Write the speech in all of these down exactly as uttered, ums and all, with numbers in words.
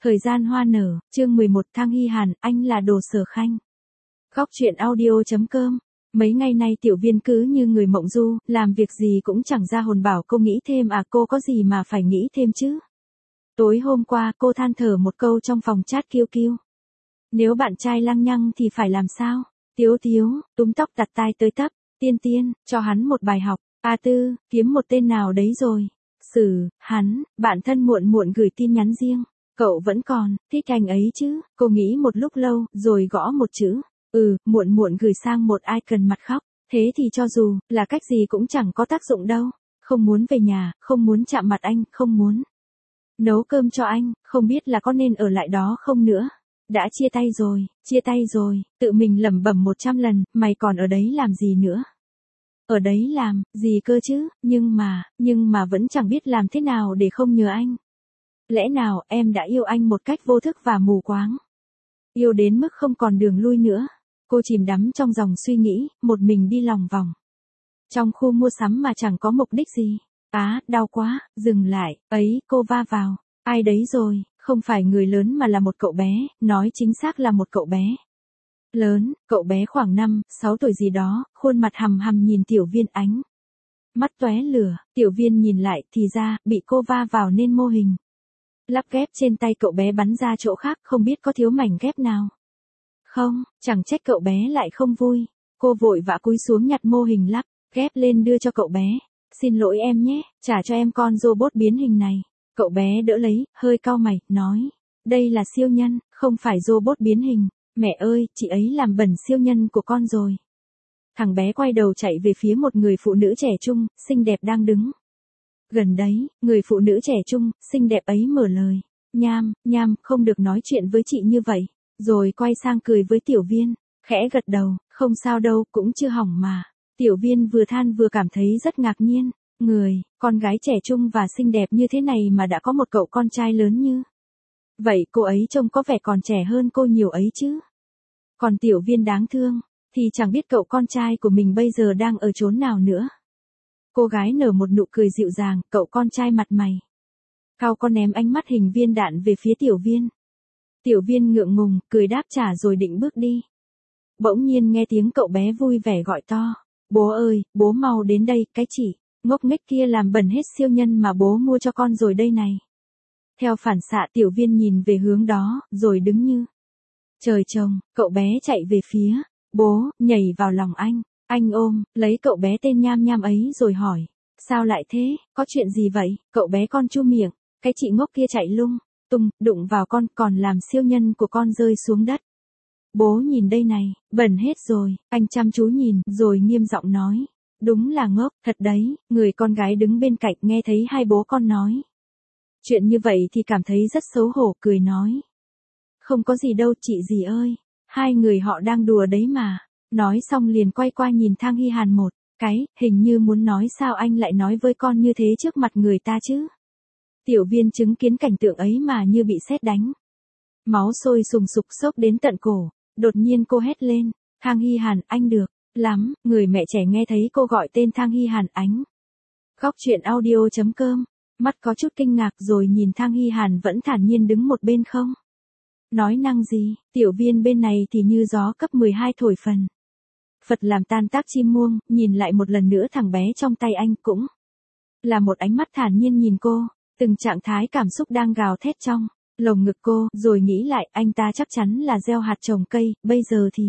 Thời gian hoa nở, chương mười một Thang Hy Hàn, anh là đồ Sở Khanh. Góc truyện audio.com. Mấy ngày nay Tiểu Viên cứ như người mộng du, làm việc gì cũng chẳng ra hồn bảo cô nghĩ thêm à, cô có gì mà phải nghĩ thêm chứ. Tối hôm qua cô than thở một câu trong phòng chat kiu kiu. Nếu bạn trai lăng nhăng thì phải làm sao? Tiếu tiếu, túm tóc đặt tai tới tấp, tiên tiên, cho hắn một bài học. A Tư, kiếm một tên nào đấy rồi. Sử, hắn, bạn thân muộn muộn gửi tin nhắn riêng. Cậu vẫn còn, thích anh ấy chứ, cô nghĩ một lúc lâu, rồi gõ một chữ. Ừ, muộn muộn gửi sang một icon mặt khóc. Thế thì cho dù, là cách gì cũng chẳng có tác dụng đâu. Không muốn về nhà, không muốn chạm mặt anh, không muốn nấu cơm cho anh, không biết là có nên ở lại đó không nữa. Đã chia tay rồi, chia tay rồi, tự mình lẩm bẩm một trăm lần, mày còn ở đấy làm gì nữa? Ở đấy làm, gì cơ chứ, nhưng mà, nhưng mà vẫn chẳng biết làm thế nào để không nhớ anh. Lẽ nào em đã yêu anh một cách vô thức và mù quáng? Yêu đến mức không còn đường lui nữa. Cô chìm đắm trong dòng suy nghĩ, một mình đi lòng vòng. Trong khu mua sắm mà chẳng có mục đích gì. Á, đau quá, dừng lại, ấy, cô va vào. Ai đấy rồi, không phải người lớn mà là một cậu bé, nói chính xác là một cậu bé. Lớn, cậu bé khoảng năm, sáu tuổi gì đó, khuôn mặt hằm hằm nhìn Tiểu Viên ánh. Mắt tóe lửa, Tiểu Viên nhìn lại thì ra, bị cô va vào nên mô hình lắp ghép trên tay cậu bé bắn ra chỗ khác, không biết có thiếu mảnh ghép nào. Không, chẳng trách cậu bé lại không vui. Cô vội vã cúi xuống nhặt mô hình lắp ghép lên đưa cho cậu bé. Xin lỗi em nhé, trả cho em con robot biến hình này. Cậu bé đỡ lấy, hơi cau mày, nói. Đây là siêu nhân, không phải robot biến hình. Mẹ ơi, chị ấy làm bẩn siêu nhân của con rồi. Thằng bé quay đầu chạy về phía một người phụ nữ trẻ trung, xinh đẹp đang đứng gần đấy. Người phụ nữ trẻ trung, xinh đẹp ấy mở lời. Nham, nham, không được nói chuyện với chị như vậy. Rồi quay sang cười với Tiểu Viên, khẽ gật đầu, không sao đâu, cũng chưa hỏng mà. Tiểu Viên vừa than vừa cảm thấy rất ngạc nhiên. Người, con gái trẻ trung và xinh đẹp như thế này mà đã có một cậu con trai lớn như vậy, cô ấy trông có vẻ còn trẻ hơn cô nhiều ấy chứ. Còn Tiểu Viên đáng thương, thì chẳng biết cậu con trai của mình bây giờ đang ở chốn nào nữa. Cô gái nở một nụ cười dịu dàng, cậu con trai mặt mày cao con ném ánh mắt hình viên đạn về phía Tiểu Viên. Tiểu Viên ngượng ngùng, cười đáp trả rồi định bước đi. Bỗng nhiên nghe tiếng cậu bé vui vẻ gọi to. Bố ơi, bố mau đến đây, cái chị ngốc nghếch kia làm bẩn hết siêu nhân mà bố mua cho con rồi đây này. Theo phản xạ Tiểu Viên nhìn về hướng đó, rồi đứng như trời trồng, cậu bé chạy về phía bố, nhảy vào lòng anh. Anh ôm lấy cậu bé tên Nham Nham ấy rồi hỏi. Sao lại thế, có chuyện gì vậy? Cậu bé con chu miệng, cái chị ngốc kia chạy lung tung, đụng vào con, còn làm siêu nhân của con rơi xuống đất. Bố nhìn đây này, bẩn hết rồi. Anh chăm chú nhìn, rồi nghiêm giọng nói. Đúng là ngốc, thật đấy. Người con gái đứng bên cạnh nghe thấy hai bố con nói chuyện như vậy thì cảm thấy rất xấu hổ, cười nói. Không có gì đâu chị dì ơi, hai người họ đang đùa đấy mà. Nói xong liền quay qua nhìn Thang Hy Hàn một cái, hình như muốn nói sao anh lại nói với con như thế trước mặt người ta chứ. Tiểu Viên chứng kiến cảnh tượng ấy mà như bị sét đánh. Máu sôi sùng sục sốc đến tận cổ, đột nhiên cô hét lên. Thang Hy Hàn, anh được lắm. Người mẹ trẻ nghe thấy cô gọi tên Thang Hy Hàn ánh. Góc truyện audio.com. Mắt có chút kinh ngạc rồi nhìn Thang Hy Hàn vẫn thản nhiên đứng một bên không nói năng gì. Tiểu Viên bên này thì như gió cấp mười hai thổi phần phật làm tan tác chim muông, nhìn lại một lần nữa thằng bé trong tay anh cũng là một ánh mắt thản nhiên nhìn cô, từng trạng thái cảm xúc đang gào thét trong lồng ngực cô, rồi nghĩ lại anh ta chắc chắn là gieo hạt trồng cây, bây giờ thì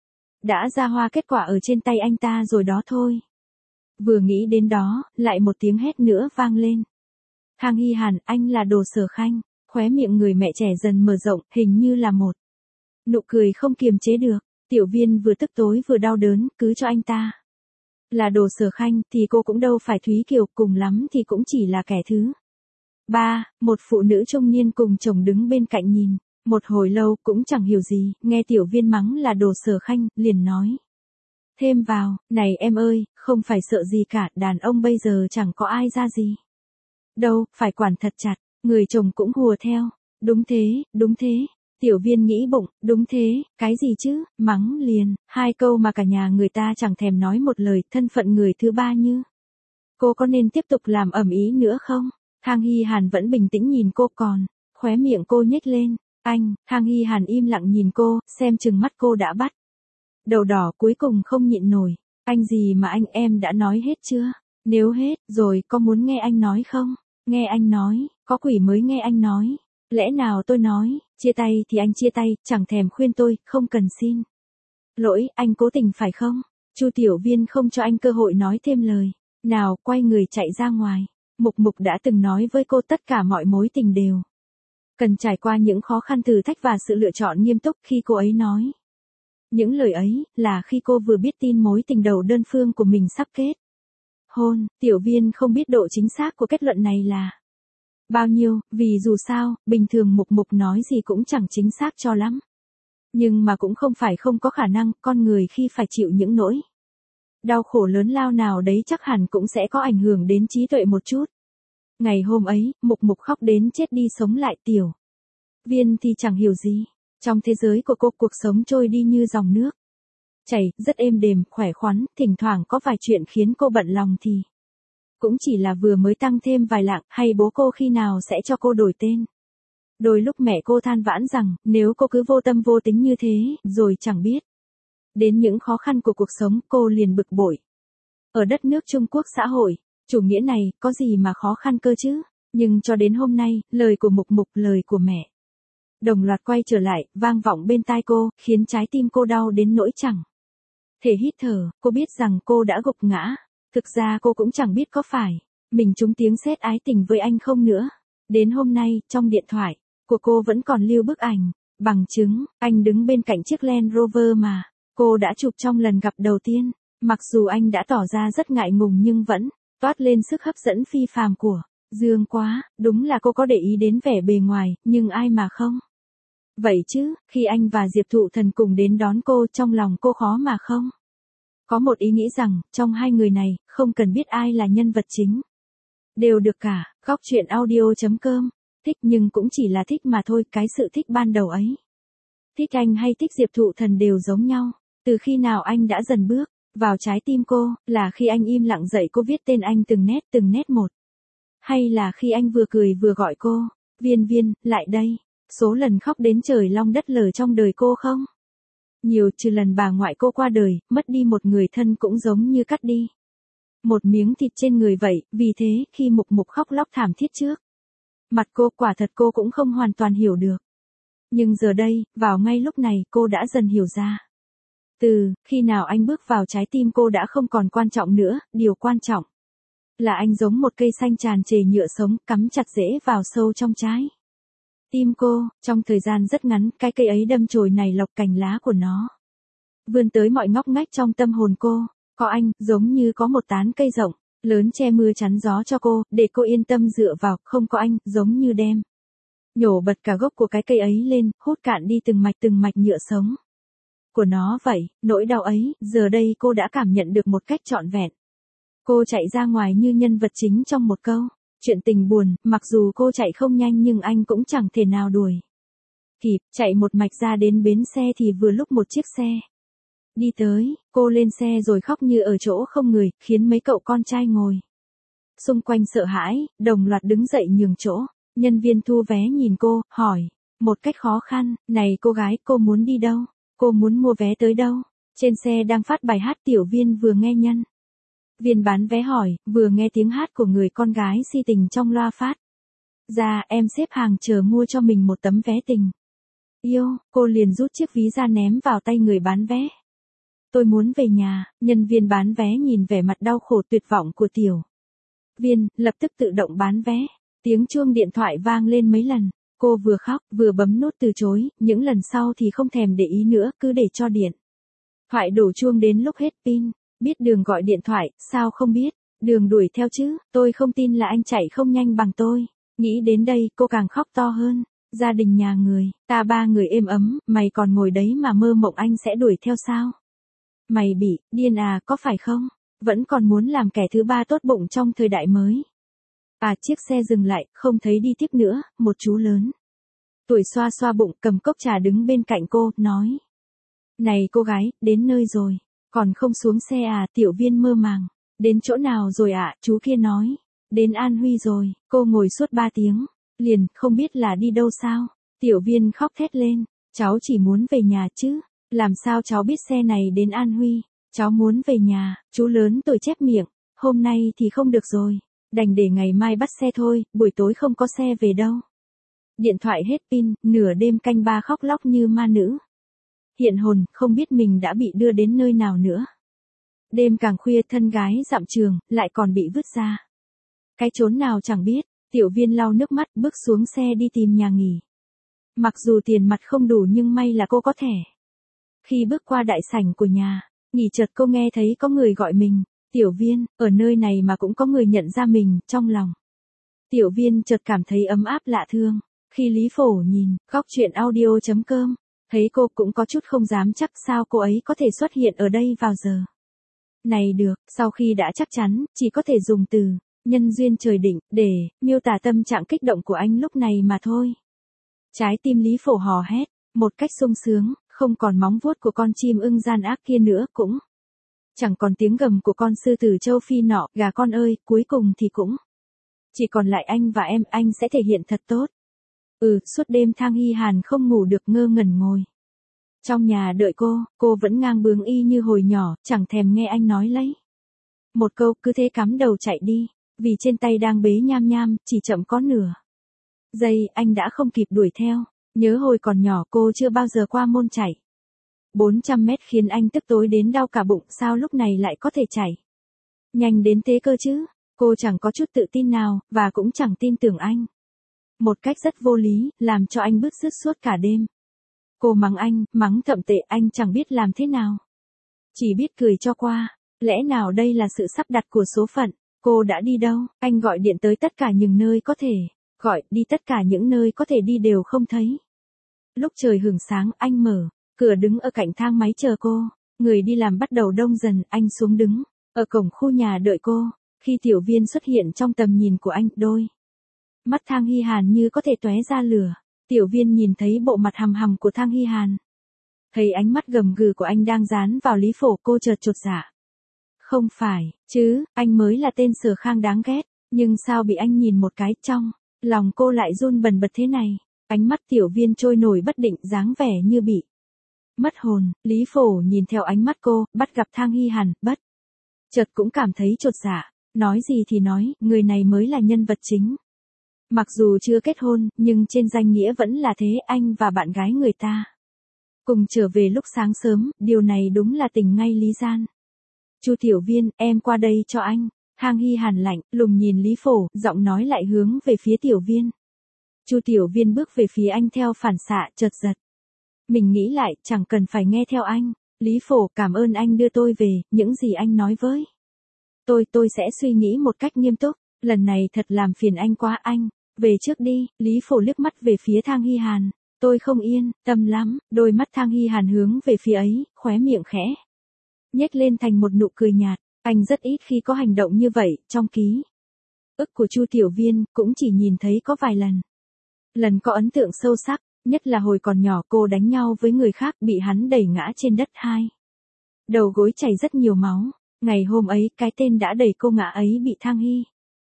đã ra hoa kết quả ở trên tay anh ta rồi đó thôi. Vừa nghĩ đến đó, lại một tiếng hét nữa vang lên. Thang Hy Hàn, anh là đồ Sở Khanh. Khóe miệng người mẹ trẻ dần mở rộng, hình như là một nụ cười không kiềm chế được. Tiểu Viên vừa tức tối vừa đau đớn, cứ cho anh ta là đồ Sở Khanh thì cô cũng đâu phải Thúy Kiều, cùng lắm thì cũng chỉ là kẻ thứ ba. Một phụ nữ trung niên cùng chồng đứng bên cạnh nhìn một hồi lâu cũng chẳng hiểu gì, nghe Tiểu Viên mắng là đồ Sở Khanh, liền nói thêm vào, này em ơi, không phải sợ gì cả, đàn ông bây giờ chẳng có ai ra gì đâu, phải quản thật chặt. Người chồng cũng hùa theo. Đúng thế, đúng thế. Tiểu Viên nghĩ bụng, đúng thế, cái gì chứ, mắng liền, hai câu mà cả nhà người ta chẳng thèm nói một lời, thân phận người thứ ba như. Cô có nên tiếp tục làm ầm ĩ nữa không? Thang Hy Hàn vẫn bình tĩnh nhìn cô, còn Khóe miệng cô nhếch lên. Anh, Thang Hy Hàn im lặng nhìn cô, xem chừng mắt cô đã bắt. Đầu đỏ cuối cùng không nhịn nổi. Anh gì mà anh, em đã nói hết chưa? Nếu hết rồi có muốn nghe anh nói không? Nghe anh nói, có quỷ mới nghe anh nói. Lẽ nào tôi nói, chia tay thì anh chia tay, chẳng thèm khuyên tôi, không cần xin lỗi, anh cố tình phải không? Chu Tiểu Viên không cho anh cơ hội nói thêm lời. Nào, quay người chạy ra ngoài. Mục Mục đã từng nói với cô tất cả mọi mối tình đều cần trải qua những khó khăn thử thách và sự lựa chọn nghiêm túc. Khi cô ấy nói những lời ấy, là khi cô vừa biết tin mối tình đầu đơn phương của mình sắp kết hôn. Tiểu Viên không biết độ chính xác của kết luận này là bao nhiêu, vì dù sao, bình thường Mục Mục nói gì cũng chẳng chính xác cho lắm. Nhưng mà cũng không phải không có khả năng, con người khi phải chịu những nỗi đau khổ lớn lao nào đấy chắc hẳn cũng sẽ có ảnh hưởng đến trí tuệ một chút. Ngày hôm ấy, Mục Mục khóc đến chết đi sống lại. Tiểu Viên thì chẳng hiểu gì. Trong thế giới của cô, cuộc sống trôi đi như dòng nước chảy, rất êm đềm, khỏe khoắn, thỉnh thoảng có vài chuyện khiến cô bận lòng thì cũng chỉ là vừa mới tăng thêm vài lạng, hay bố cô khi nào sẽ cho cô đổi tên. Đôi lúc mẹ cô than vãn rằng, nếu cô cứ vô tâm vô tính như thế, rồi chẳng biết đến những khó khăn của cuộc sống, cô liền bực bội. Ở đất nước Trung Quốc xã hội chủ nghĩa này, có gì mà khó khăn cơ chứ? Nhưng cho đến hôm nay, lời của Mục Mục, lời của mẹ đồng loạt quay trở lại, vang vọng bên tai cô, khiến trái tim cô đau đến nỗi chẳng thể hít thở. Cô biết rằng cô đã gục ngã. Thực ra cô cũng chẳng biết có phải mình trúng tiếng sét ái tình với anh không nữa. Đến hôm nay, trong điện thoại của cô vẫn còn lưu bức ảnh bằng chứng anh đứng bên cạnh chiếc Land Rover mà cô đã chụp trong lần gặp đầu tiên. Mặc dù anh đã tỏ ra rất ngại ngùng nhưng vẫn toát lên sức hấp dẫn phi phàm của Dương Quá. Đúng là cô có để ý đến vẻ bề ngoài, nhưng ai mà không vậy chứ? Khi anh và Diệp Thụ Thần cùng đến đón cô, trong lòng cô khó mà không có một ý nghĩ rằng, trong hai người này, không cần biết ai là nhân vật chính, đều được cả. Góc truyện audio chấm com. Thích nhưng cũng chỉ là thích mà thôi. Cái sự thích ban đầu ấy, thích anh hay thích Diệp Thụ Thần đều giống nhau. Từ khi nào anh đã dần bước vào trái tim cô, là khi anh im lặng dạy cô viết tên anh từng nét từng nét một, hay là khi anh vừa cười vừa gọi cô, Viên Viên, lại đây. Số lần khóc đến trời long đất lở trong đời cô không nhiều, trừ lần bà ngoại cô qua đời, mất đi một người thân cũng giống như cắt đi một miếng thịt trên người vậy. Vì thế, khi Mục Mục khóc lóc thảm thiết trước mặt cô, quả thật cô cũng không hoàn toàn hiểu được. Nhưng giờ đây, vào ngay lúc này, cô đã dần hiểu ra. Từ khi nào anh bước vào trái tim cô đã không còn quan trọng nữa, điều quan trọng là anh giống một cây xanh tràn trề nhựa sống, cắm chặt rễ vào sâu trong trái tim cô. Trong thời gian rất ngắn, cái cây ấy đâm chồi nảy lọc, cành lá của nó vươn tới mọi ngóc ngách trong tâm hồn cô. Có anh, giống như có một tán cây rộng lớn che mưa chắn gió cho cô, để cô yên tâm dựa vào. Không có anh, giống như đem nhổ bật cả gốc của cái cây ấy lên, hút cạn đi từng mạch từng mạch nhựa sống của nó vậy. Nỗi đau ấy, giờ đây cô đã cảm nhận được một cách trọn vẹn. Cô chạy ra ngoài như nhân vật chính trong một câu chuyện tình buồn. Mặc dù cô chạy không nhanh nhưng anh cũng chẳng thể nào đuổi kịp. Chạy một mạch ra đến bến xe thì vừa lúc một chiếc xe đi tới. Cô lên xe rồi khóc như ở chỗ không người, khiến mấy cậu con trai ngồi xung quanh sợ hãi, đồng loạt đứng dậy nhường chỗ. Nhân viên thu vé nhìn cô, hỏi một cách khó khăn, này cô gái, cô muốn đi đâu? Cô muốn mua vé tới đâu? Trên xe đang phát bài hát. Tiểu Viên vừa nghe nhân viên bán vé hỏi, vừa nghe tiếng hát của người con gái si tình trong loa phát ra. Em xếp hàng chờ mua cho mình một tấm vé tình yêu. Cô liền rút chiếc ví ra ném vào tay người bán vé. Tôi muốn về nhà. Nhân viên bán vé nhìn vẻ mặt đau khổ tuyệt vọng của Tiểu Viên, lập tức tự động bán vé. Tiếng chuông điện thoại vang lên mấy lần. Cô vừa khóc, vừa bấm nút từ chối. Những lần sau thì không thèm để ý nữa, cứ để cho điện thoại đổ chuông đến lúc hết pin. Biết đường gọi điện thoại, sao không biết đường đuổi theo chứ? Tôi không tin là anh chạy không nhanh bằng tôi. Nghĩ đến đây, cô càng khóc to hơn. Gia đình nhà người ta ba người êm ấm, mày còn ngồi đấy mà mơ mộng anh sẽ đuổi theo sao? Mày bị điên à, có phải không? Vẫn còn muốn làm kẻ thứ ba tốt bụng trong thời đại mới. À, chiếc xe dừng lại, không thấy đi tiếp nữa. Một chú lớn tuổi xoa xoa bụng, cầm cốc trà đứng bên cạnh cô, nói: Này cô gái, đến nơi rồi. Còn không xuống xe à? Tiểu Viên mơ màng. Đến chỗ nào rồi ạ? À? Chú kia nói. Đến An Huy rồi. Cô ngồi suốt ba tiếng. Liền, không biết là đi đâu sao? Tiểu Viên khóc thét lên, cháu chỉ muốn về nhà chứ, làm sao cháu biết xe này đến An Huy, cháu muốn về nhà, chú lớn tuổi chép miệng, hôm nay thì không được rồi, đành để ngày mai bắt xe thôi, buổi tối không có xe về đâu. Điện thoại hết pin, nửa đêm canh ba khóc lóc như ma nữ. Hiện hồn, không biết mình đã bị đưa đến nơi nào nữa. Đêm càng khuya thân gái dặm trường, lại còn bị vứt ra. Cái chốn nào chẳng biết, Tiểu Viên lau nước mắt bước xuống xe đi tìm nhà nghỉ. Mặc dù tiền mặt không đủ nhưng may là cô có thẻ. Khi bước qua đại sảnh của nhà, nghỉ chợt cô nghe thấy có người gọi mình, Tiểu Viên, ở nơi này mà cũng có người nhận ra mình, trong lòng. Tiểu Viên chợt cảm thấy ấm áp lạ thương, khi Lý Phổ nhìn, góc chuyện audio chấm com, thấy cô cũng có chút không dám chắc sao cô ấy có thể xuất hiện ở đây vào giờ này được, sau khi đã chắc chắn, chỉ có thể dùng từ, nhân duyên trời định, để, miêu tả tâm trạng kích động của anh lúc này mà thôi. Trái tim Lý Phổ hò hét, một cách sung sướng, không còn móng vuốt của con chim ưng gian ác kia nữa cũng. Chẳng còn tiếng gầm của con sư tử châu Phi nọ, gà con ơi, cuối cùng thì cũng. Chỉ còn lại anh và em, anh sẽ thể hiện thật tốt. Ừ, suốt đêm Thang Hy Hàn không ngủ được ngơ ngẩn ngồi. Trong nhà đợi cô, cô vẫn ngang bướng y như hồi nhỏ, chẳng thèm nghe anh nói lấy. Một câu, cứ thế cắm đầu chạy đi, vì trên tay đang bế nham nham, chỉ chậm có nửa giây, anh đã không kịp đuổi theo. Nhớ hồi còn nhỏ cô chưa bao giờ qua môn chạy. bốn trăm mét khiến anh tức tối đến đau cả bụng, sao lúc này lại có thể chạy nhanh đến thế cơ chứ? Cô chẳng có chút tự tin nào, và cũng chẳng tin tưởng anh. Một cách rất vô lý, làm cho anh bứt rứt suốt cả đêm. Cô mắng anh, mắng thậm tệ, anh chẳng biết làm thế nào. Chỉ biết cười cho qua. Lẽ nào đây là sự sắp đặt của số phận? Cô đã đi đâu? Anh gọi điện tới tất cả những nơi có thể gọi, đi tất cả những nơi có thể đi đều không thấy. Lúc trời hửng sáng, anh mở cửa đứng ở cạnh thang máy chờ cô. Người đi làm bắt đầu đông dần, anh xuống đứng ở cổng khu nhà đợi cô. Khi Tiểu Viên xuất hiện trong tầm nhìn của anh, đôi mắt Thang Hy Hàn như có thể tóe ra lửa. Tiểu Viên nhìn thấy bộ mặt hằm hằm của Thang Hy Hàn. Thấy ánh mắt gầm gừ của anh đang dán vào Lý Phổ, cô chợt chột dạ. Không phải, chứ, anh mới là tên Sở Khang đáng ghét, nhưng sao bị anh nhìn một cái, trong lòng cô lại run bần bật thế này. Ánh mắt Tiểu Viên trôi nổi bất định, dáng vẻ như bị mất hồn. Lý Phổ nhìn theo ánh mắt cô, bắt gặp Thang Hy Hàn, bất chợt cũng cảm thấy chột dạ. Nói gì thì nói, người này mới là nhân vật chính. Mặc dù chưa kết hôn, nhưng trên danh nghĩa vẫn là thế, anh và bạn gái người ta cùng trở về lúc sáng sớm, điều này đúng là tình ngay lý gian. Chu Tiểu Viên, em qua đây cho anh. Thang Hy Hàn lạnh lùng nhìn Lý Phổ, giọng nói lại hướng về phía Tiểu Viên. Chu Tiểu Viên bước về phía anh theo phản xạ, chợt giật mình nghĩ lại, chẳng cần phải nghe theo anh. Lý Phổ, cảm ơn anh đưa tôi về, những gì anh nói với tôi, tôi sẽ suy nghĩ một cách nghiêm túc. Lần này thật làm phiền anh quá, anh về trước đi. Lý Phổ liếc mắt về phía Thang Hy Hàn. Tôi không yên tâm lắm. Đôi mắt Thang Hy Hàn hướng về phía ấy, khóe miệng khẽ nhếch lên thành một nụ cười nhạt. Anh rất ít khi có hành động như vậy, trong ký ức của Chu Tiểu Viên, cũng chỉ nhìn thấy có vài lần. Lần có ấn tượng sâu sắc, nhất là hồi còn nhỏ cô đánh nhau với người khác, bị hắn đẩy ngã trên đất, hai đầu gối chảy rất nhiều máu. Ngày hôm ấy, cái tên đã đẩy cô ngã ấy bị Thang Hy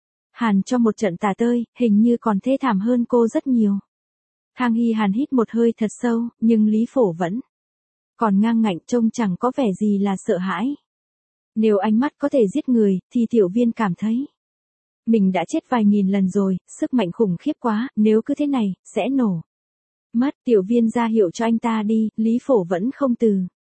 Hàn cho một trận tả tơi, hình như còn thê thảm hơn cô rất nhiều. Thang Hy Hàn hít một hơi thật sâu, nhưng Lý Phổ vẫn còn ngang ngạnh, trông chẳng có vẻ gì là sợ hãi. Nếu ánh mắt có thể giết người, thì Tiểu Viên cảm thấy mình đã chết vài nghìn lần rồi, sức mạnh khủng khiếp quá, nếu cứ thế này, sẽ nổ mất. Tiểu Viên ra hiệu cho anh ta đi, Lý Phổ vẫn không từ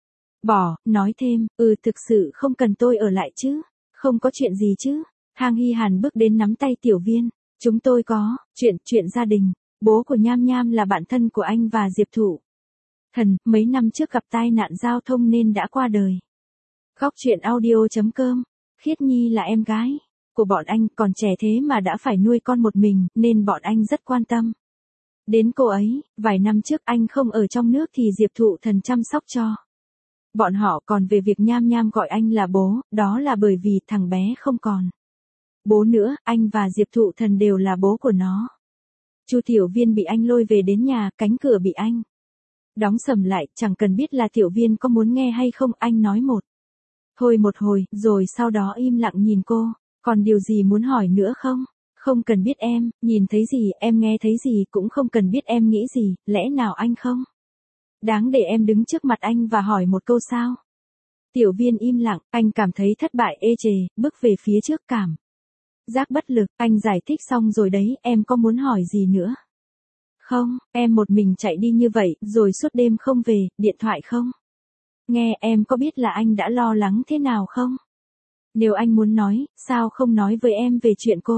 bỏ, nói thêm, ừ thực sự không cần tôi ở lại chứ, không có chuyện gì chứ. Thang Hy Hàn bước đến nắm tay Tiểu Viên, chúng tôi có chuyện, chuyện gia đình, bố của Nham Nham là bạn thân của anh và Diệp Thụ Thần, mấy năm trước gặp tai nạn giao thông nên đã qua đời. Góc chuyện audio chấm com, Khiết Nhi là em gái của bọn anh, còn trẻ thế mà đã phải nuôi con một mình, nên bọn anh rất quan tâm đến cô ấy. Vài năm trước anh không ở trong nước thì Diệp Thụ Thần chăm sóc cho bọn họ, còn về việc Nham Nham gọi anh là bố, đó là bởi vì thằng bé không còn bố nữa, anh và Diệp Thụ Thần đều là bố của nó. Chu Tiểu Viên bị anh lôi về đến nhà, cánh cửa bị anh đóng sầm lại, chẳng cần biết là Tiểu Viên có muốn nghe hay không, anh nói một hồi một hồi, rồi sau đó im lặng nhìn cô. Còn điều gì muốn hỏi nữa không? Không cần biết em, nhìn thấy gì, em nghe thấy gì, cũng không cần biết em nghĩ gì, lẽ nào anh không? Đáng để em đứng trước mặt anh và hỏi một câu sao? Tiểu Viên im lặng, anh cảm thấy thất bại ê chề, bước về phía trước cảm giác bất lực, anh giải thích xong rồi đấy, em có muốn hỏi gì nữa? Không, em một mình chạy đi như vậy, rồi suốt đêm không về, điện thoại không? Nghe, em có biết là anh đã lo lắng thế nào không? Nếu anh muốn nói, sao không nói với em về chuyện cô?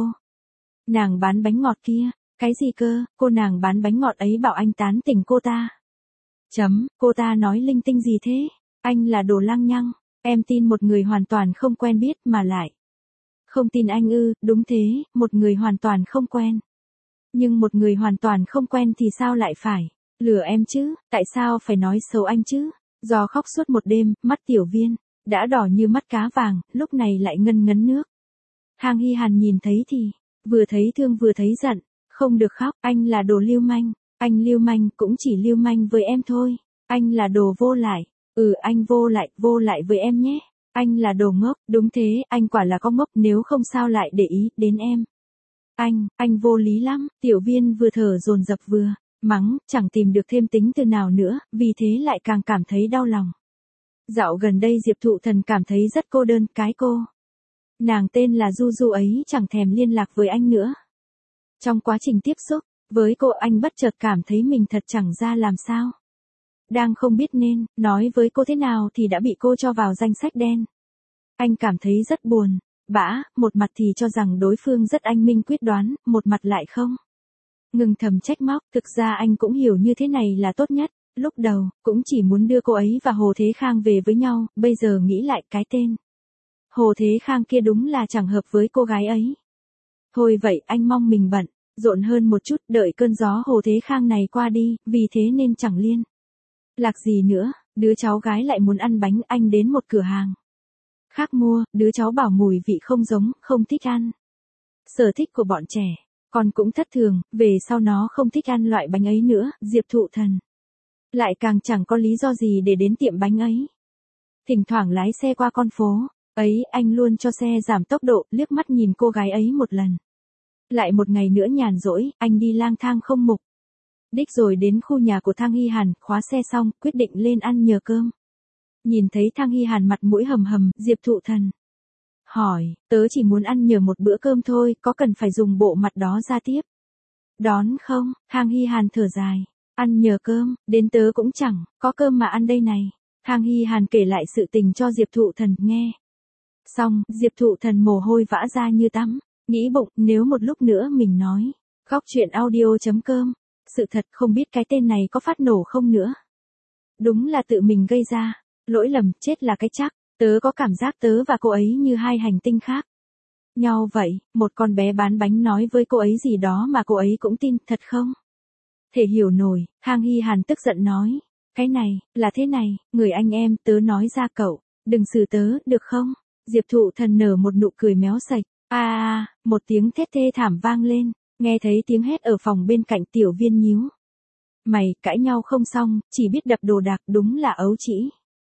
Nàng bán bánh ngọt kia, cái gì cơ, cô nàng bán bánh ngọt ấy bảo anh tán tỉnh cô ta. Chấm, cô ta nói linh tinh gì thế? Anh là đồ lăng nhăng, em tin một người hoàn toàn không quen biết mà lại. Không tin anh ư, đúng thế, một người hoàn toàn không quen. Nhưng một người hoàn toàn không quen thì sao lại phải lừa em chứ, tại sao phải nói xấu anh chứ? Do khóc suốt một đêm, mắt Tiểu Viên đã đỏ như mắt cá vàng, lúc này lại ngân ngấn nước. Thang Hy Hàn nhìn thấy thì vừa thấy thương vừa thấy giận, không được khóc, anh là đồ lưu manh, anh lưu manh cũng chỉ lưu manh với em thôi, anh là đồ vô lại, ừ anh vô lại, vô lại với em nhé, anh là đồ ngốc, đúng thế, anh quả là con ngốc, nếu không sao lại để ý đến em. Anh, anh vô lý lắm, Tiểu Viên vừa thở dồn dập vừa mắng, chẳng tìm được thêm tính từ nào nữa, vì thế lại càng cảm thấy đau lòng. Dạo gần đây Diệp Thụ Thần cảm thấy rất cô đơn, cái cô nàng tên là Du Du ấy chẳng thèm liên lạc với anh nữa. Trong quá trình tiếp xúc với cô, anh bất chợt cảm thấy mình thật chẳng ra làm sao. Đang không biết nên nói với cô thế nào thì đã bị cô cho vào danh sách đen. Anh cảm thấy rất buồn bã, một mặt thì cho rằng đối phương rất anh minh quyết đoán, một mặt lại không ngừng thầm trách móc, thực ra anh cũng hiểu như thế này là tốt nhất. Lúc đầu, cũng chỉ muốn đưa cô ấy và Hồ Thế Khang về với nhau, bây giờ nghĩ lại cái tên Hồ Thế Khang kia đúng là chẳng hợp với cô gái ấy. Thôi vậy anh mong mình bận rộn hơn một chút, đợi cơn gió Hồ Thế Khang này qua đi, vì thế nên chẳng liên lạc gì nữa. Đứa cháu gái lại muốn ăn bánh, anh đến một cửa hàng khác mua, đứa cháu bảo mùi vị không giống, không thích ăn. Sở thích của bọn trẻ, con cũng thất thường, về sau nó không thích ăn loại bánh ấy nữa, Diệp Thụ Thần lại càng chẳng có lý do gì để đến tiệm bánh ấy. Thỉnh thoảng lái xe qua con phố ấy, anh luôn cho xe giảm tốc độ, liếc mắt nhìn cô gái ấy một lần. Lại một ngày nữa nhàn rỗi, anh đi lang thang không mục đích rồi đến khu nhà của Thang Hy Hàn, khóa xe xong, quyết định lên ăn nhờ cơm. Nhìn thấy Thang Hy Hàn mặt mũi hầm hầm, Diệp Thụ Thần hỏi, tớ chỉ muốn ăn nhờ một bữa cơm thôi, có cần phải dùng bộ mặt đó ra tiếp đón không? Thang Hy Hàn thở dài, ăn nhờ cơm, đến tớ cũng chẳng có cơm mà ăn đây này. Thang Hy Hàn kể lại sự tình cho Diệp Thụ Thần nghe. Xong, Diệp Thụ Thần mồ hôi vã ra như tắm, nghĩ bụng, nếu một lúc nữa mình nói góc chuyện audio chấm com, sự thật không biết cái tên này có phát nổ không nữa. Đúng là tự mình gây ra lỗi lầm, chết là cái chắc. Tớ có cảm giác tớ và cô ấy như hai hành tinh khác nhau vậy. Một con bé bán bánh nói với cô ấy gì đó mà cô ấy cũng tin, thật không thể hiểu nổi. Thang Hy Hàn tức giận nói, cái này là thế này, người anh em, tớ nói ra cậu đừng xử tớ, được không? Diệp Thụ Thần nở một nụ cười méo sạch. A a, một tiếng thét thê thảm vang lên, nghe thấy tiếng hét ở phòng bên cạnh. Tiểu Viên nhíu mày, cãi nhau không xong, chỉ biết đập đồ đạc, đúng là ấu trĩ.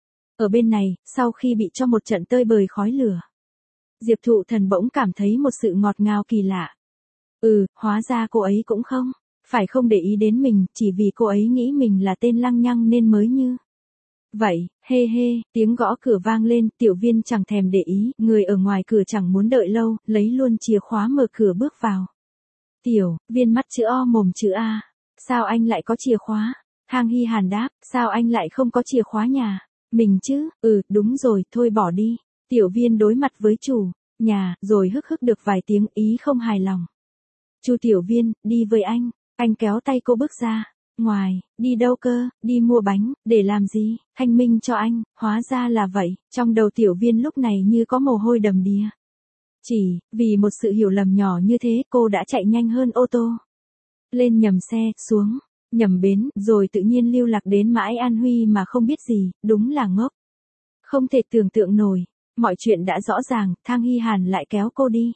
Ở bên này, sau khi bị cho một trận tơi bời khói lửa, Diệp Thụ Thần bỗng cảm thấy một sự ngọt ngào kỳ lạ. Ừ, hóa ra cô ấy cũng không phải không để ý đến mình, chỉ vì cô ấy nghĩ mình là tên lăng nhăng nên mới như vậy. Hê hê, tiếng gõ cửa vang lên, Tiểu Viên chẳng thèm để ý, người ở ngoài cửa chẳng muốn đợi lâu, lấy luôn chìa khóa mở cửa bước vào. Tiểu Viên mắt chữ O mồm chữ A, sao anh lại có chìa khóa? Thang Hy Hàn đáp, sao anh lại không có chìa khóa nhà mình chứ? Ừ, đúng rồi, thôi bỏ đi. Tiểu Viên đối mặt với chủ nhà, rồi hức hức được vài tiếng, ý không hài lòng. Chu Tiểu Viên, đi với anh. Anh kéo tay cô bước ra ngoài. Đi đâu cơ? Đi mua bánh, để làm gì? Thanh minh cho anh. Hóa ra là vậy. Trong đầu Tiểu Viên lúc này như có mồ hôi đầm đìa. Chỉ vì một sự hiểu lầm nhỏ như thế, cô đã chạy nhanh hơn ô tô, lên nhầm xe, xuống nhầm bến, rồi tự nhiên lưu lạc đến mãi An Huy mà không biết gì, đúng là ngốc. Không thể tưởng tượng nổi. Mọi chuyện đã rõ ràng, Thang Hy Hàn lại kéo cô đi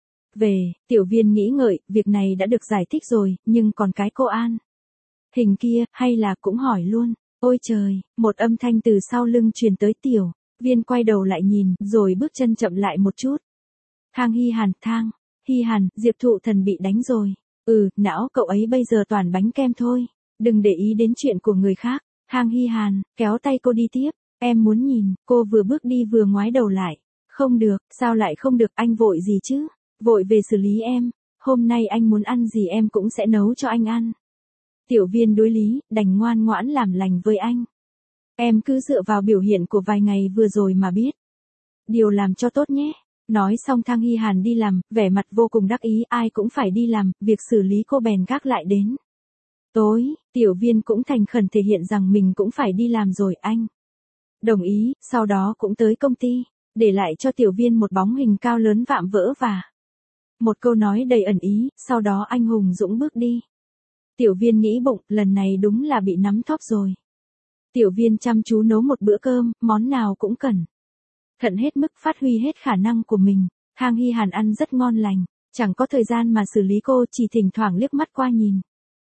về. Tiểu Viên nghĩ ngợi, việc này đã được giải thích rồi, nhưng còn cái cô An hình kia, hay là cũng hỏi luôn. Ôi trời, một âm thanh từ sau lưng truyền tới. Tiểu Viên quay đầu lại nhìn, rồi bước chân chậm lại một chút. Thang Hy Hàn, Thang Hy Hàn, Diệp Thụ Thần bị đánh rồi. Ừ, não cậu ấy bây giờ toàn bánh kem thôi. Đừng để ý đến chuyện của người khác. Hang Hy Hàn, kéo tay cô đi tiếp. Em muốn nhìn, cô vừa bước đi vừa ngoái đầu lại. Không được, sao lại không được, anh vội gì chứ? Vội về xử lý em. Hôm nay anh muốn ăn gì em cũng sẽ nấu cho anh ăn. Tiểu Viên đối lý, đành ngoan ngoãn làm lành với anh. Em cứ dựa vào biểu hiện của vài ngày vừa rồi mà biết. Điều làm cho tốt nhé. Nói xong Thang Hy Hàn đi làm, vẻ mặt vô cùng đắc ý, ai cũng phải đi làm, việc xử lý cô bèn gác lại đến tối. Tiểu Viên cũng thành khẩn thể hiện rằng mình cũng phải đi làm rồi. Anh đồng ý, sau đó cũng tới công ty, để lại cho Tiểu Viên một bóng hình cao lớn vạm vỡ và một câu nói đầy ẩn ý, sau đó anh hùng dũng bước đi. Tiểu Viên nghĩ bụng, lần này đúng là bị nắm thóp rồi. Tiểu Viên chăm chú nấu một bữa cơm, món nào cũng cẩn thận hết mức, phát huy hết khả năng của mình. Hang Hy Hàn ăn rất ngon lành, chẳng có thời gian mà xử lý cô, chỉ thỉnh thoảng liếc mắt qua nhìn.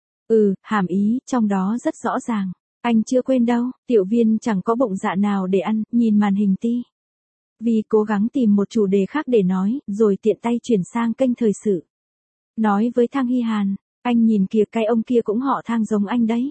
Ừ, hàm ý, trong đó rất rõ ràng. Anh chưa quên đâu. Tiểu Viên chẳng có bụng dạ nào để ăn, nhìn màn hình ti vì cố gắng tìm một chủ đề khác để nói, rồi tiện tay chuyển sang kênh thời sự. Nói với Thang Hy Hàn, anh nhìn kìa, cái ông kia cũng họ Thang giống anh đấy.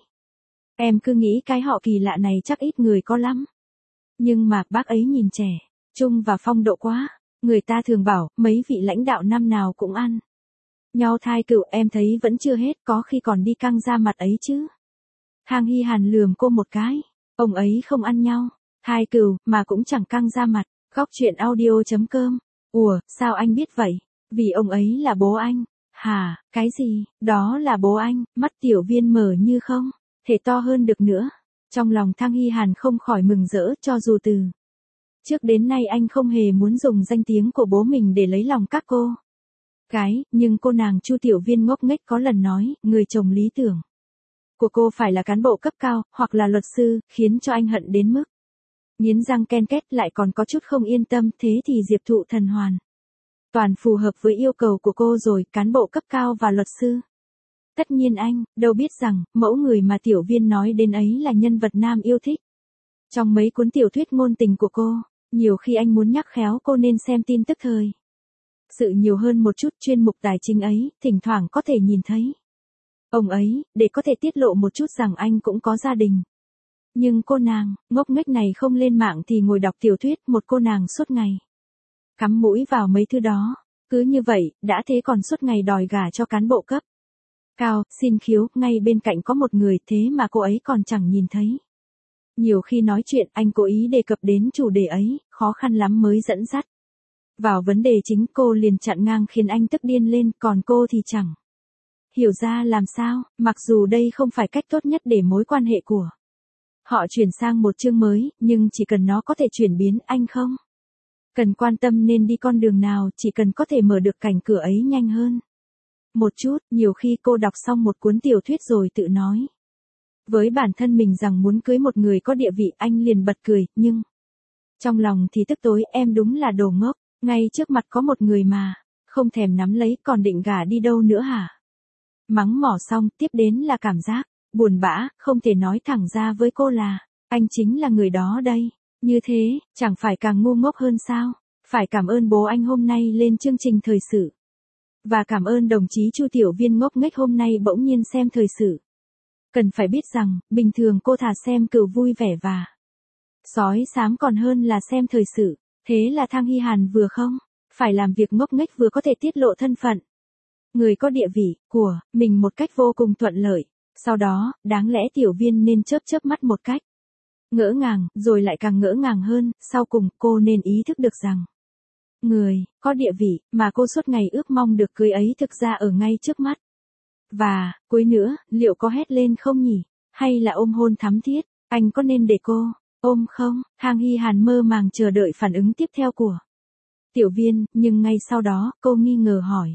Em cứ nghĩ cái họ kỳ lạ này chắc ít người có lắm. Nhưng mà bác ấy nhìn trẻ trung và phong độ quá. Người ta thường bảo, mấy vị lãnh đạo năm nào cũng ăn nhau thai cựu, em thấy vẫn chưa hết, có khi còn đi căng da mặt ấy chứ. Hang Hy Hàn lườm cô một cái. Ông ấy không ăn nhau thai cừu, mà cũng chẳng căng da mặt. Góc chuyện audio chấm com. Ủa, sao anh biết vậy? Vì ông ấy là bố anh. Hả, cái gì? Đó là bố anh. Mắt Tiểu Viên mở như không thể to hơn được nữa. Trong lòng Thang Hy Hàn không khỏi mừng rỡ, cho dù từ trước đến nay anh không hề muốn dùng danh tiếng của bố mình để lấy lòng các cô gái, nhưng cô nàng Chu Tiểu Viên ngốc nghếch có lần nói, người chồng lý tưởng của cô phải là cán bộ cấp cao, hoặc là luật sư, khiến cho anh hận đến mức nghiến răng ken két, lại còn có chút không yên tâm. Thế thì Diệp Thụ Thần hoàn toàn phù hợp với yêu cầu của cô rồi, cán bộ cấp cao và luật sư. Tất nhiên anh, đâu biết rằng, mẫu người mà Tiểu Viên nói đến ấy là nhân vật nam yêu thích trong mấy cuốn tiểu thuyết ngôn tình của cô. Nhiều khi anh muốn nhắc khéo cô nên xem tin tức thời sự nhiều hơn một chút, chuyên mục tài chính ấy, thỉnh thoảng có thể nhìn thấy ông ấy, để có thể tiết lộ một chút rằng anh cũng có gia đình. Nhưng cô nàng ngốc nghếch này không lên mạng thì ngồi đọc tiểu thuyết, một cô nàng suốt ngày cắm mũi vào mấy thứ đó. Cứ như vậy, đã thế còn suốt ngày đòi gả cho cán bộ cấp cao, xin khiếu, ngay bên cạnh có một người, thế mà cô ấy còn chẳng nhìn thấy. Nhiều khi nói chuyện, anh cố ý đề cập đến chủ đề ấy, khó khăn lắm mới dẫn dắt vào vấn đề chính, cô liền chặn ngang khiến anh tức điên lên, còn cô thì chẳng hiểu ra làm sao, mặc dù đây không phải cách tốt nhất để mối quan hệ của họ chuyển sang một chương mới, nhưng chỉ cần nó có thể chuyển biến, anh không cần quan tâm nên đi con đường nào, chỉ cần có thể mở được cảnh cửa ấy nhanh hơn một chút. Nhiều khi cô đọc xong một cuốn tiểu thuyết rồi tự nói với bản thân mình rằng muốn cưới một người có địa vị, anh liền bật cười, nhưng trong lòng thì tức tối, em đúng là đồ ngốc, ngay trước mặt có một người mà không thèm nắm lấy, còn định gả đi đâu nữa hả? Mắng mỏ xong, tiếp đến là cảm giác buồn bã, không thể nói thẳng ra với cô là anh chính là người đó đây. Như thế, chẳng phải càng ngu ngốc hơn sao? Phải cảm ơn bố anh hôm nay lên chương trình thời sự. Và cảm ơn đồng chí Chu Tiểu Viên ngốc nghếch hôm nay bỗng nhiên xem thời sự. Cần phải biết rằng, bình thường cô thà xem cừu vui vẻ và sói xám còn hơn là xem thời sự. Thế là Thang Hy Hàn vừa không phải làm việc ngốc nghếch, vừa có thể tiết lộ thân phận người có địa vị của mình một cách vô cùng thuận lợi. Sau đó, đáng lẽ Tiểu Viên nên chớp chớp mắt một cách ngỡ ngàng, rồi lại càng ngỡ ngàng hơn. Sau cùng, cô nên ý thức được rằng người có địa vị mà cô suốt ngày ước mong được cưới ấy thực ra ở ngay trước mắt. Và, cuối nữa, liệu có hét lên không nhỉ? Hay là ôm hôn thắm thiết? Anh có nên để cô ôm không? Hang Hy Hàn mơ màng chờ đợi phản ứng tiếp theo của Tiểu Viên, nhưng ngay sau đó, cô nghi ngờ hỏi.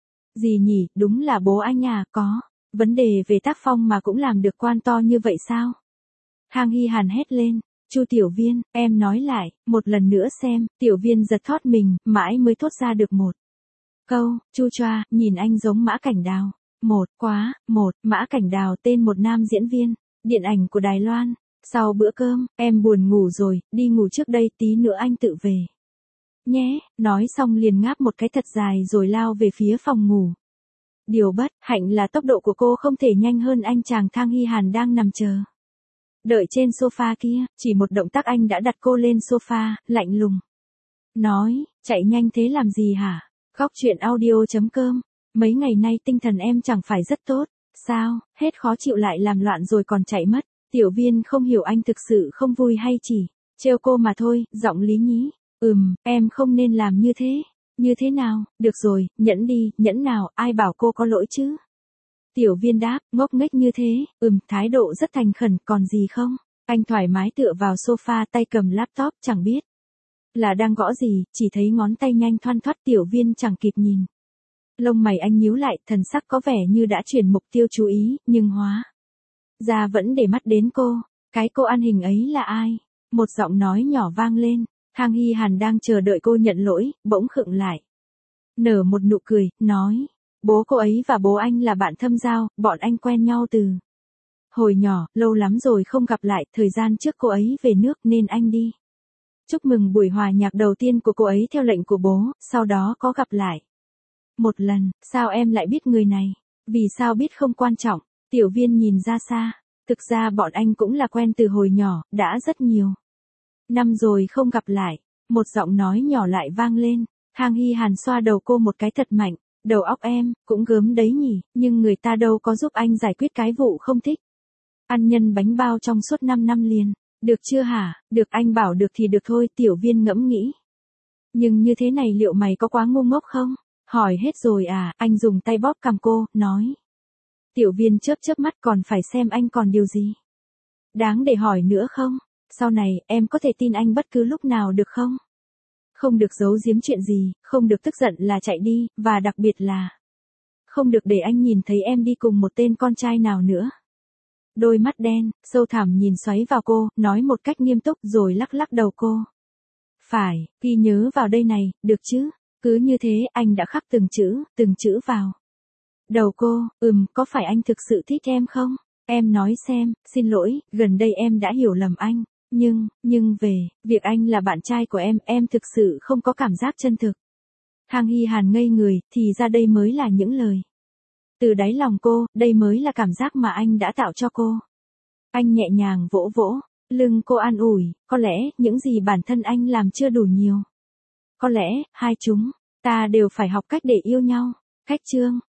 Gì nhỉ, đúng là bố anh à, có vấn đề về tác phong mà cũng làm được quan to như vậy sao? Hang Hy Hàn hét lên. Chu Tiểu Viên, em nói lại, một lần nữa xem. Tiểu Viên giật thót mình, mãi mới thốt ra được một câu. Chu choa, nhìn anh giống Mã Cảnh Đào. Một, quá, một, Mã Cảnh Đào tên một nam diễn viên điện ảnh của Đài Loan. Sau bữa cơm, em buồn ngủ rồi, đi ngủ trước đây, tí nữa anh tự về. nhé, nói xong liền ngáp một cái thật dài rồi lao về phía phòng ngủ. Điều bất hạnh là tốc độ của cô không thể nhanh hơn anh chàng Thang Hy Hàn đang nằm chờ đợi trên sofa kia, chỉ một động tác anh đã đặt cô lên sofa, lạnh lùng. Nói, chạy nhanh thế làm gì hả? Góc chuyện audio.com, mấy ngày nay tinh thần em chẳng phải rất tốt, sao, hết khó chịu lại làm loạn rồi còn chạy mất. Tiểu Viên không hiểu anh thực sự không vui hay chỉ trêu cô mà thôi, giọng lý nhí. Ừm, em không nên làm như thế. Như thế nào, được rồi, nhẫn đi, nhẫn nào, ai bảo cô có lỗi chứ? Tiểu Viên đáp, ngốc nghếch như thế, ừm, thái độ rất thành khẩn, còn gì không? Anh thoải mái tựa vào sofa, tay cầm laptop, chẳng biết là đang gõ gì, chỉ thấy ngón tay nhanh thoăn thoắt. Tiểu Viên chẳng kịp nhìn. Lông mày anh nhíu lại, thần sắc có vẻ như đã chuyển mục tiêu chú ý, nhưng hóa ra vẫn để mắt đến cô. Cái cô ăn hình ấy là ai? Một giọng nói nhỏ vang lên. Thang Hy Hàn đang chờ đợi cô nhận lỗi, bỗng khựng lại. Nở một nụ cười, nói. Bố cô ấy và bố anh là bạn thâm giao, bọn anh quen nhau từ hồi nhỏ, lâu lắm rồi không gặp lại, thời gian trước cô ấy về nước nên anh đi chúc mừng buổi hòa nhạc đầu tiên của cô ấy theo lệnh của bố, sau đó có gặp lại một lần. Sao em lại biết người này? Vì sao biết không quan trọng. Tiểu Viên nhìn ra xa. Thực ra bọn anh cũng là quen từ hồi nhỏ, đã rất nhiều năm rồi không gặp lại. Một giọng nói nhỏ lại vang lên. Thang Hy Hàn xoa đầu cô một cái thật mạnh. Đầu óc em, cũng gớm đấy nhỉ, nhưng người ta đâu có giúp anh giải quyết cái vụ không thích ăn nhân bánh bao trong suốt năm năm liền. Được chưa hả? Được, anh bảo được thì được thôi. Tiểu Viên ngẫm nghĩ. Nhưng như thế này liệu mày có quá ngu ngốc không? Hỏi hết rồi à? Anh dùng tay bóp cằm cô, nói. Tiểu Viên chớp chớp mắt, còn phải xem anh còn điều gì đáng để hỏi nữa không? Sau này, em có thể tin anh bất cứ lúc nào được không? Không được giấu giếm chuyện gì, không được tức giận là chạy đi, và đặc biệt là không được để anh nhìn thấy em đi cùng một tên con trai nào nữa. Đôi mắt đen, sâu thẳm nhìn xoáy vào cô, nói một cách nghiêm túc rồi lắc lắc đầu cô. Phải, ghi nhớ vào đây này, được chứ? Cứ như thế, anh đã khắc từng chữ, từng chữ vào đầu cô. Ừm, có phải anh thực sự thích em không? Em nói xem, xin lỗi, gần đây em đã hiểu lầm anh. Nhưng, nhưng về, việc anh là bạn trai của em, em thực sự không có cảm giác chân thực. Thang Hy Hàn ngây người, thì ra đây mới là những lời từ đáy lòng cô, đây mới là cảm giác mà anh đã tạo cho cô. Anh nhẹ nhàng vỗ vỗ lưng cô an ủi, có lẽ, những gì bản thân anh làm chưa đủ nhiều. Có lẽ, hai chúng ta đều phải học cách để yêu nhau. Khách chương